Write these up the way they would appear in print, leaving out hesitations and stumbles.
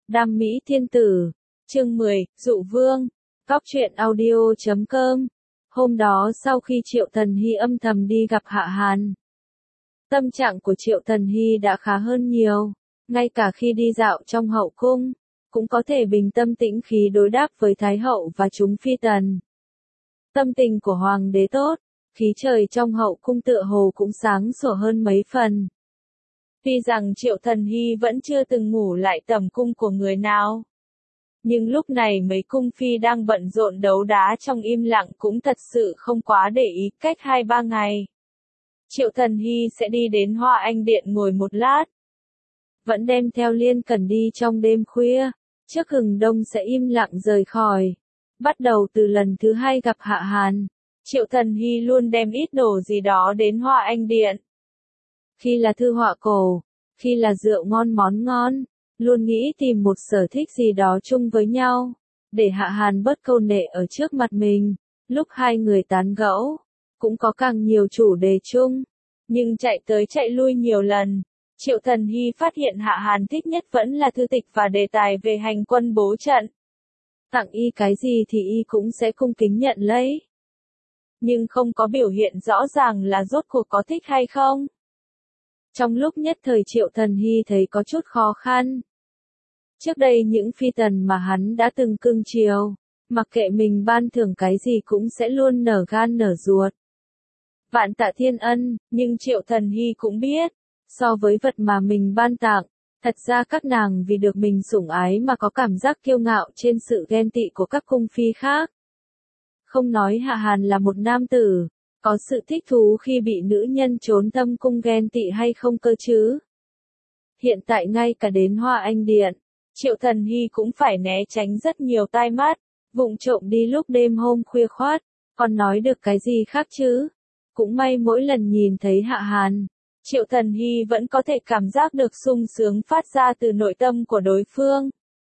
Đam mỹ thiên tử. Chương 10, Dụ vương. Góc truyện audio.com. Hôm đó sau khi Triệu Thần Hy âm thầm đi gặp Hạ Hàn, tâm trạng của Triệu Thần Hy đã khá hơn nhiều. Ngay cả khi đi dạo trong hậu cung, cũng có thể bình tâm tĩnh khí đối đáp với Thái hậu và chúng phi tần. Tâm tình của hoàng đế tốt, khí trời trong hậu cung tựa hồ cũng sáng sủa hơn mấy phần. Tuy rằng Triệu Thần Hy vẫn chưa từng ngủ lại tầm cung của người nào, nhưng lúc này mấy cung phi đang bận rộn đấu đá trong im lặng cũng thật sự không quá để ý. Cách 2-3 ngày, Triệu Thần Hy sẽ đi đến Hoa Anh Điện ngồi một lát. Vẫn đem theo Liên Cẩn đi trong đêm khuya, trước hừng đông sẽ im lặng rời khỏi. Bắt đầu từ lần thứ 2 gặp Hạ Hàn, Triệu Thần Hy luôn đem ít đồ gì đó đến Hoa Anh Điện. Khi là thư họa cổ, khi là rượu ngon món ngon, luôn nghĩ tìm một sở thích gì đó chung với nhau, để Hạ Hàn bớt câu nệ ở trước mặt mình. Lúc hai người tán gẫu, cũng có càng nhiều chủ đề chung, nhưng chạy tới chạy lui nhiều lần, Triệu Thần Hy phát hiện Hạ Hàn thích nhất vẫn là thư tịch và đề tài về hành quân bố trận. Tặng y cái gì thì y cũng sẽ cung kính nhận lấy, nhưng không có biểu hiện rõ ràng là rốt cuộc có thích hay không. Trong lúc nhất thời Triệu Thần Hy thấy có chút khó khăn. Trước đây những phi tần mà hắn đã từng cưng chiều, mặc kệ mình ban thưởng cái gì cũng sẽ luôn nở gan nở ruột. Vạn tạ thiên ân, nhưng Triệu Thần Hy cũng biết, so với vật mà mình ban tặng, thật ra các nàng vì được mình sủng ái mà có cảm giác kiêu ngạo trên sự ghen tị của các cung phi khác. Không nói Hạ Hàn là một nam tử, có sự thích thú khi bị nữ nhân trốn thâm cung ghen tị hay không cơ chứ? Hiện tại ngay cả đến Hoa Anh Điện, Triệu Thần Hy cũng phải né tránh rất nhiều tai mắt, vụng trộm đi lúc đêm hôm khuya khoát, còn nói được cái gì khác chứ? Cũng may mỗi lần nhìn thấy Hạ Hàn, Triệu Thần Hy vẫn có thể cảm giác được sung sướng phát ra từ nội tâm của đối phương.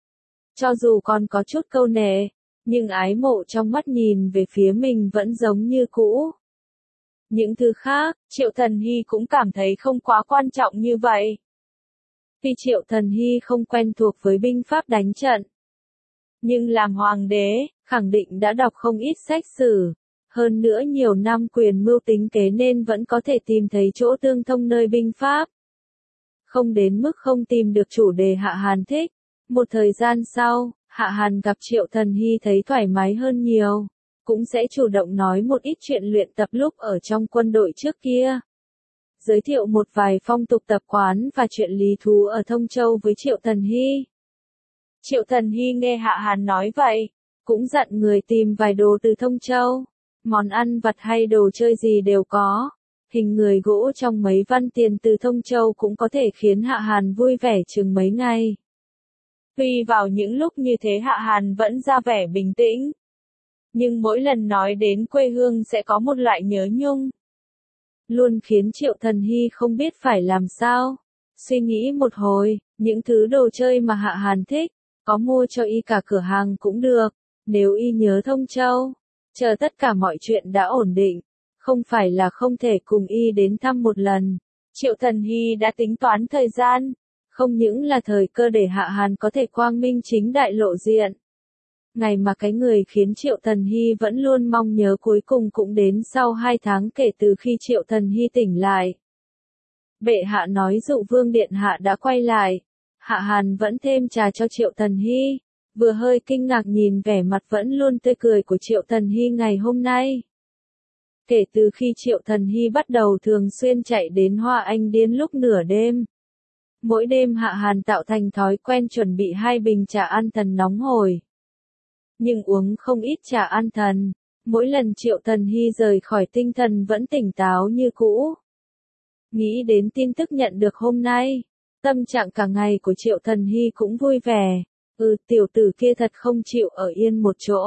Cho dù còn có chút câu nệ, nhưng ái mộ trong mắt nhìn về phía mình vẫn giống như cũ. Những thứ khác, Triệu Thần Hy cũng cảm thấy không quá quan trọng như vậy. Tuy Triệu Thần Hy không quen thuộc với binh pháp đánh trận, nhưng làm hoàng đế, khẳng định đã đọc không ít sách sử. Hơn nữa nhiều năm quyền mưu tính kế nên vẫn có thể tìm thấy chỗ tương thông nơi binh pháp. Không đến mức không tìm được chủ đề Hạ Hàn thích. Một thời gian sau, Hạ Hàn gặp Triệu Thần Hy thấy thoải mái hơn nhiều, cũng sẽ chủ động nói một ít chuyện luyện tập lúc ở trong quân đội trước kia. Giới thiệu một vài phong tục tập quán và chuyện lý thú ở Thông Châu với Triệu Thần Hy. Triệu Thần Hy nghe Hạ Hàn nói vậy, cũng dặn người tìm vài đồ từ Thông Châu. Món ăn vặt hay đồ chơi gì đều có. Hình người gỗ trong mấy văn tiền từ Thông Châu cũng có thể khiến Hạ Hàn vui vẻ chừng mấy ngày. Tuy vào những lúc như thế Hạ Hàn vẫn ra vẻ bình tĩnh, nhưng mỗi lần nói đến quê hương sẽ có một loại nhớ nhung, luôn khiến Triệu Thần Hy không biết phải làm sao. Suy nghĩ một hồi, những thứ đồ chơi mà Hạ Hàn thích, có mua cho y cả cửa hàng cũng được, nếu y nhớ Thông Châu. Chờ tất cả mọi chuyện đã ổn định, không phải là không thể cùng y đến thăm một lần. Triệu Thần Hy đã tính toán thời gian, không những là thời cơ để Hạ Hàn có thể quang minh chính đại lộ diện. Ngày mà cái người khiến Triệu Thần Hy vẫn luôn mong nhớ cuối cùng cũng đến sau 2 tháng kể từ khi Triệu Thần Hy tỉnh lại. Bệ hạ nói Dụ vương điện hạ đã quay lại. Hạ Hàn vẫn thêm trà cho Triệu Thần Hy, vừa hơi kinh ngạc nhìn vẻ mặt vẫn luôn tươi cười của Triệu Thần Hy ngày hôm nay. Kể từ khi Triệu Thần Hy bắt đầu thường xuyên chạy đến Hoa Anh Điên lúc nửa đêm, mỗi đêm Hạ Hàn tạo thành thói quen chuẩn bị 2 bình trà an thần nóng hổi. Nhưng uống không ít trà an thần, mỗi lần Triệu Thần Hy rời khỏi tinh thần vẫn tỉnh táo như cũ. Nghĩ đến tin tức nhận được hôm nay, tâm trạng cả ngày của Triệu Thần Hy cũng vui vẻ. Tiểu tử kia thật không chịu ở yên một chỗ.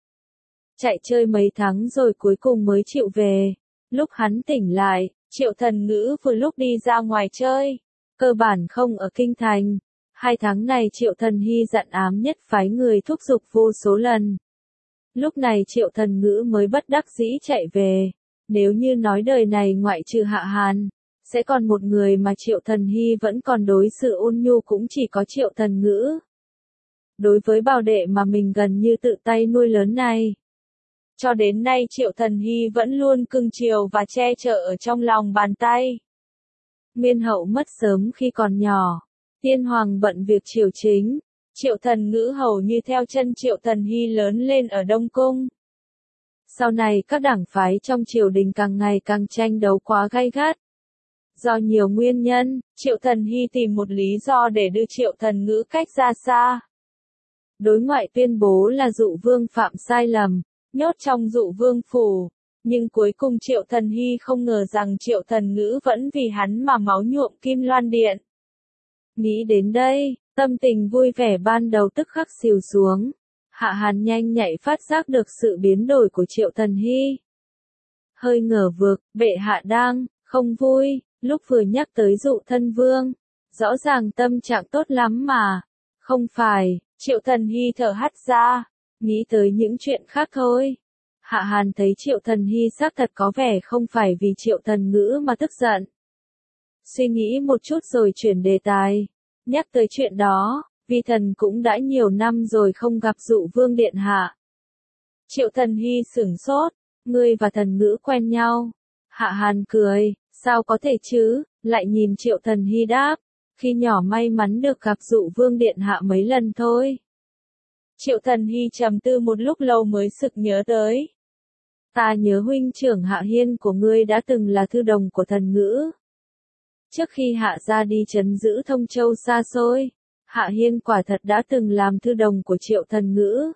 Chạy chơi mấy tháng rồi cuối cùng mới chịu về. Lúc hắn tỉnh lại, Triệu Thần Ngữ vừa lúc đi ra ngoài chơi, cơ bản không ở kinh thành. 2 tháng này Triệu Thần Hy dặn ám nhất phái người thúc giục vô số lần. Lúc này Triệu Thần Ngữ mới bất đắc dĩ chạy về. Nếu như nói đời này ngoại trừ Hạ Hàn, sẽ còn một người mà Triệu Thần Hy vẫn còn đối xử ôn nhu cũng chỉ có Triệu Thần Ngữ. đối với bảo đệ mà mình gần như tự tay nuôi lớn này. Cho đến nay Triệu Thần Hy vẫn luôn cưng chiều và che chở ở trong lòng bàn tay. Nguyên hậu mất sớm khi còn nhỏ. Tiên hoàng bận việc triều chính. Triệu Thần Ngữ hầu như theo chân Triệu Thần Hy lớn lên ở Đông Cung. Sau này các đảng phái trong triều đình càng ngày càng tranh đấu quá gay gắt. Do nhiều nguyên nhân, Triệu Thần Hy tìm một lý do để đưa Triệu Thần Ngữ cách ra xa. Đối ngoại tuyên bố là Dụ Vương phạm sai lầm, nhốt trong Dụ Vương phủ. Nhưng cuối cùng Triệu Thần Hy không ngờ rằng Triệu Thần Ngữ vẫn vì hắn mà máu nhuộm Kim Loan Điện. Nghĩ đến đây, tâm tình vui vẻ ban đầu tức khắc xìu xuống. Hạ Hàn nhanh nhạy phát giác được sự biến đổi của Triệu Thần Hy. Hơi ngờ vực, bệ hạ đang không vui, lúc vừa nhắc tới Dụ thân vương. Rõ ràng tâm trạng tốt lắm mà. Không phải, Triệu Thần Hy thở hắt ra, nghĩ tới những chuyện khác thôi. Hạ Hàn thấy Triệu Thần Hy xác thật có vẻ không phải vì Triệu Thần Ngữ mà tức giận. Suy nghĩ một chút rồi chuyển đề tài. Nhắc tới chuyện đó, vì thần cũng đã nhiều năm rồi không gặp Dụ Vương điện hạ. Triệu Thần Hy sửng sốt, ngươi và Thần Ngữ quen nhau. Hạ Hàn cười, sao có thể chứ, lại nhìn Triệu Thần Hy đáp, khi nhỏ may mắn được gặp Dụ Vương điện hạ mấy lần thôi. Triệu Thần Hy trầm tư một lúc lâu mới sực nhớ tới. Ta nhớ huynh trưởng Hạ Hiên của ngươi đã từng là thư đồng của Thần Ngữ. Trước khi Hạ gia đi trấn giữ Thông Châu xa xôi, Hạ Hiên quả thật đã từng làm thư đồng của Triệu Thần Ngữ.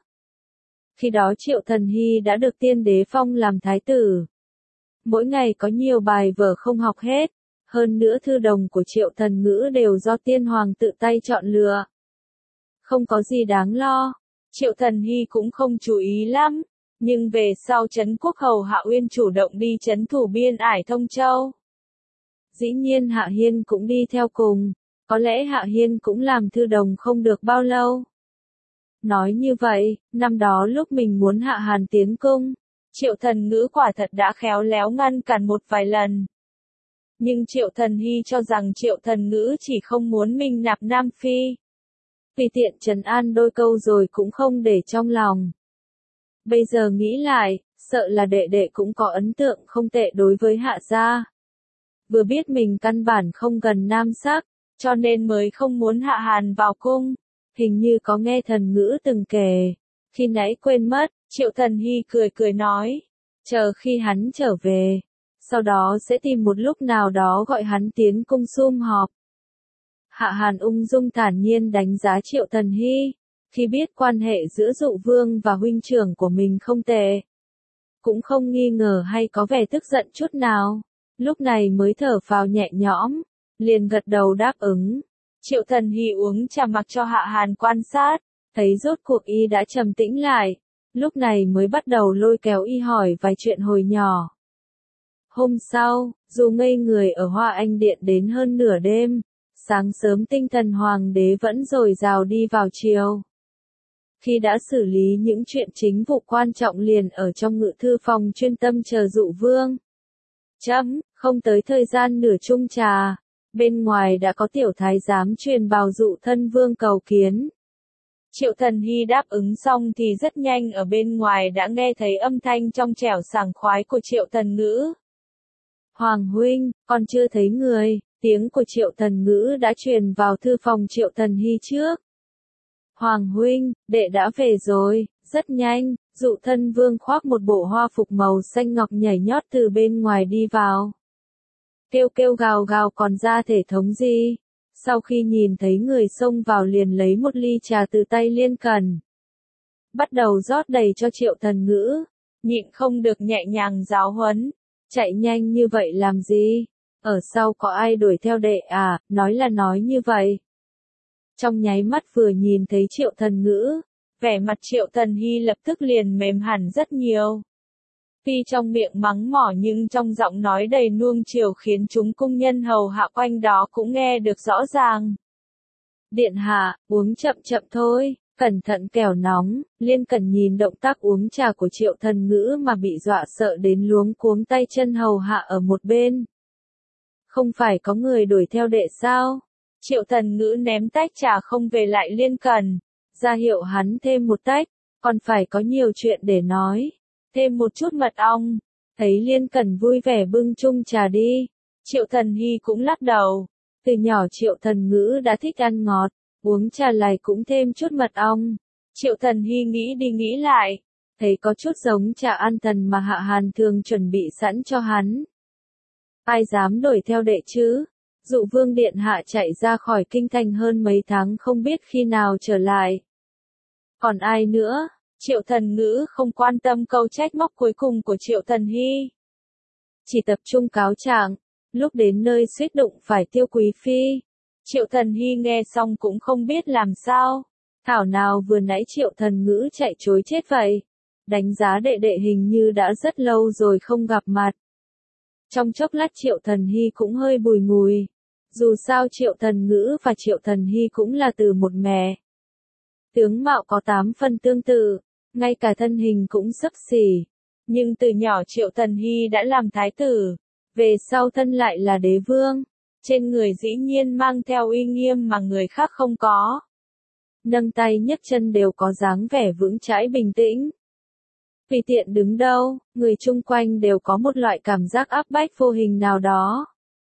Khi đó Triệu Thần Hy đã được tiên đế phong làm thái tử. Mỗi ngày có nhiều bài vở không học hết, hơn nữa thư đồng của Triệu Thần Ngữ đều do tiên hoàng tự tay chọn lựa. Không có gì đáng lo, Triệu Thần Hy cũng không chú ý lắm, nhưng về sau Trấn Quốc Hầu Hạ Uyên chủ động đi trấn thủ biên ải Thông Châu. Dĩ nhiên Hạ Hiên cũng đi theo cùng, có lẽ Hạ Hiên cũng làm thư đồng không được bao lâu. Nói như vậy, năm đó lúc mình muốn Hạ Hàn tiến cung, Triệu Thần Ngữ quả thật đã khéo léo ngăn cản một vài lần. Nhưng Triệu Thần Hy cho rằng Triệu Thần Ngữ chỉ không muốn mình nạp Nam Phi. Vì tiện trấn an đôi câu rồi cũng không để trong lòng. Bây giờ nghĩ lại, sợ là đệ đệ cũng có ấn tượng không tệ đối với Hạ gia. Vừa biết mình căn bản không gần nam sắc, cho nên mới không muốn Hạ Hàn vào cung. Hình như có nghe Thần Ngữ từng kể. Khi nãy quên mất, Triệu Thần Hy cười cười nói. Chờ khi hắn trở về. Sau đó sẽ tìm một lúc nào đó gọi hắn tiến cung sum họp. Hạ Hàn ung dung thản nhiên đánh giá Triệu Thần Hy. Khi biết quan hệ giữa Dụ Vương và huynh trưởng của mình không tệ. Cũng không nghi ngờ hay có vẻ tức giận chút nào. Lúc này mới thở phào nhẹ nhõm. Liền gật đầu đáp ứng. Triệu Thần Hy uống trà mặc cho Hạ Hàn quan sát. Thấy rốt cuộc y đã trầm tĩnh lại. Lúc này mới bắt đầu lôi kéo y hỏi vài chuyện hồi nhỏ. Hôm sau, dù ngây người ở Hoa Anh Điện đến hơn nửa đêm, sáng sớm tinh thần hoàng đế vẫn dồi dào đi vào triều. Khi đã xử lý những chuyện chính vụ quan trọng liền ở trong ngự thư phòng chuyên tâm chờ Dụ Vương. Không tới thời gian nửa chung trà, bên ngoài đã có tiểu thái giám truyền bào Dụ thân vương cầu kiến. Triệu Thần Hy đáp ứng xong thì rất nhanh ở bên ngoài đã nghe thấy âm thanh trong trẻo sảng khoái của Triệu Thần Ngữ. Hoàng huynh, còn chưa thấy người, tiếng của Triệu Thần Ngữ đã truyền vào thư phòng Triệu Thần Hy trước. Hoàng huynh, đệ đã về rồi, rất nhanh, Dụ thân vương khoác một bộ hoa phục màu xanh ngọc nhảy nhót từ bên ngoài đi vào. Kêu kêu gào gào còn ra thể thống gì? Sau khi nhìn thấy người xông vào liền lấy một ly trà từ tay Liên Cần. Bắt đầu rót đầy cho Triệu Thần Ngữ, nhịn không được nhẹ nhàng giáo huấn. Chạy nhanh như vậy làm gì? Ở sau có ai đuổi theo đệ à? Nói là nói như vậy. Trong nháy mắt vừa nhìn thấy Triệu Thần Ngữ, vẻ mặt Triệu Thần Hy lập tức liền mềm hẳn rất nhiều. Tuy trong miệng mắng mỏ nhưng trong giọng nói đầy nuông chiều khiến chúng cung nhân hầu hạ quanh đó cũng nghe được rõ ràng. Điện hạ, uống chậm chậm thôi, cẩn thận kẻo nóng. Liên Cần nhìn động tác uống trà của Triệu Thần Ngữ mà bị dọa sợ đến luống cuống tay chân hầu hạ ở một bên. Không phải có người đuổi theo đệ sao? Triệu Thần Ngữ ném tách trà không về lại Liên Cần, ra hiệu hắn thêm một tách, còn phải có nhiều chuyện để nói. Thêm một chút mật ong. Thấy Liên Cẩn vui vẻ bưng chung trà đi. Triệu Thần Hy cũng lắc đầu. Từ nhỏ Triệu Thần Ngữ đã thích ăn ngọt, uống trà lại cũng thêm chút mật ong. Triệu Thần Hy nghĩ đi nghĩ lại, thấy có chút giống trà an thần mà Hạ Hàn thường chuẩn bị sẵn cho hắn. Ai dám đuổi theo đệ chứ? Dụ Vương Điện Hạ chạy ra khỏi kinh thành hơn mấy tháng không biết khi nào trở lại. Còn ai nữa? Triệu Thần Ngữ không quan tâm câu trách móc cuối cùng của Triệu Thần Hy. Chỉ tập trung cáo trạng, lúc đến nơi suýt đụng phải Tiêu Quý Phi. Triệu Thần Hy nghe xong cũng không biết làm sao. Thảo nào vừa nãy Triệu Thần Ngữ chạy trối chết vậy. Đánh giá đệ đệ hình như đã rất lâu rồi không gặp mặt. Trong chốc lát Triệu Thần Hy cũng hơi bùi ngùi. Dù sao Triệu Thần Ngữ và Triệu Thần Hy cũng là từ một mẹ. Tướng mạo có 8 phần tương tự, ngay cả thân hình cũng xấp xỉ. Nhưng từ nhỏ Triệu Thần Hy đã làm thái tử, về sau thân lại là đế vương. Trên người dĩ nhiên mang theo uy nghiêm mà người khác không có. Nâng tay nhấc chân đều có dáng vẻ vững chãi bình tĩnh. Tùy tiện đứng đâu, người chung quanh đều có một loại cảm giác áp bách vô hình nào đó.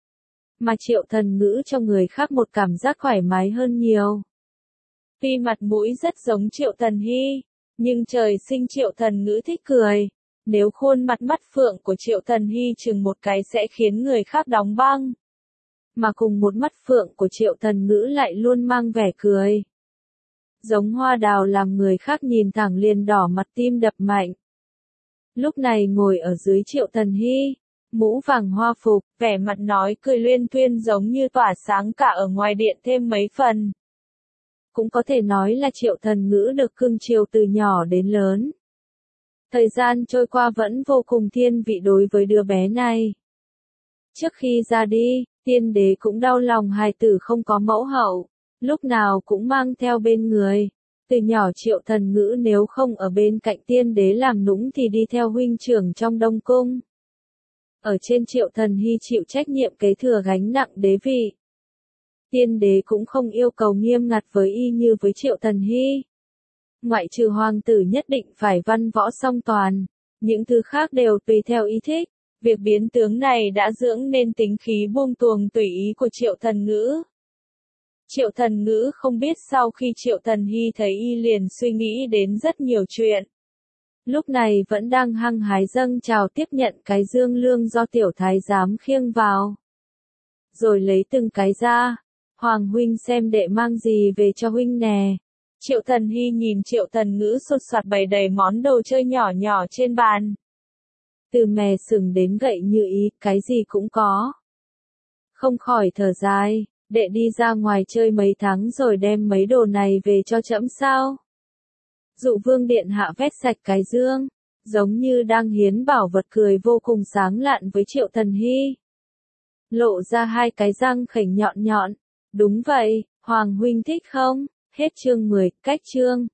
Mà Triệu Thần Ngữ cho người khác một cảm giác thoải mái hơn nhiều. Tuy mặt mũi rất giống Triệu Thần Hy, nhưng trời sinh Triệu Thần Ngữ thích cười. Nếu khuôn mặt mắt phượng của Triệu Thần Hy chừng một cái sẽ khiến người khác đóng băng. Mà cùng một mắt phượng của Triệu Thần Ngữ lại luôn mang vẻ cười. Giống hoa đào làm người khác nhìn thẳng liền đỏ mặt tim đập mạnh. Lúc này ngồi ở dưới Triệu Thần Hy, mũ vàng hoa phục, vẻ mặt nói cười luyên thuyên giống như tỏa sáng cả ở ngoài điện thêm mấy phần. Cũng có thể nói là Triệu Thần Ngữ được cưng chiều từ nhỏ đến lớn. Thời gian trôi qua vẫn vô cùng thiên vị đối với đứa bé này. Trước khi ra đi, Tiên Đế cũng đau lòng hài tử không có mẫu hậu, lúc nào cũng mang theo bên người. Từ nhỏ Triệu Thần Ngữ nếu không ở bên cạnh Tiên Đế làm nũng thì đi theo huynh trưởng trong Đông Cung. Ở trên Triệu Thần Hy chịu trách nhiệm kế thừa gánh nặng đế vị. Tiên Đế cũng không yêu cầu nghiêm ngặt với y như với Triệu Thần Hy. Ngoại trừ hoàng tử nhất định phải văn võ song toàn, những thứ khác đều tùy theo ý thích. Việc biến tướng này đã dưỡng nên tính khí buông tuồng tùy ý của Triệu Thần Ngữ. Triệu Thần Ngữ không biết sau khi Triệu Thần Hy thấy y liền suy nghĩ đến rất nhiều chuyện. Lúc này vẫn đang hăng hái dâng chào tiếp nhận cái dương lương do tiểu thái giám khiêng vào. Rồi lấy từng cái ra. Hoàng huynh xem đệ mang gì về cho huynh nè. Triệu Thần Hy nhìn Triệu Thần Ngữ sột soạt bày đầy món đồ chơi nhỏ nhỏ trên bàn. Từ mè sừng đến gậy như ý, cái gì cũng có. Không khỏi thở dài, đệ đi ra ngoài chơi mấy tháng rồi đem mấy đồ này về cho trẫm sao? Dụ Vương Điện Hạ vét sạch cái dương, giống như đang hiến bảo vật cười vô cùng sáng lạn với Triệu Thần Hy. Lộ ra hai cái răng khểnh nhọn nhọn. Đúng vậy, Hoàng huynh thích không? Hết chương 10, cách chương.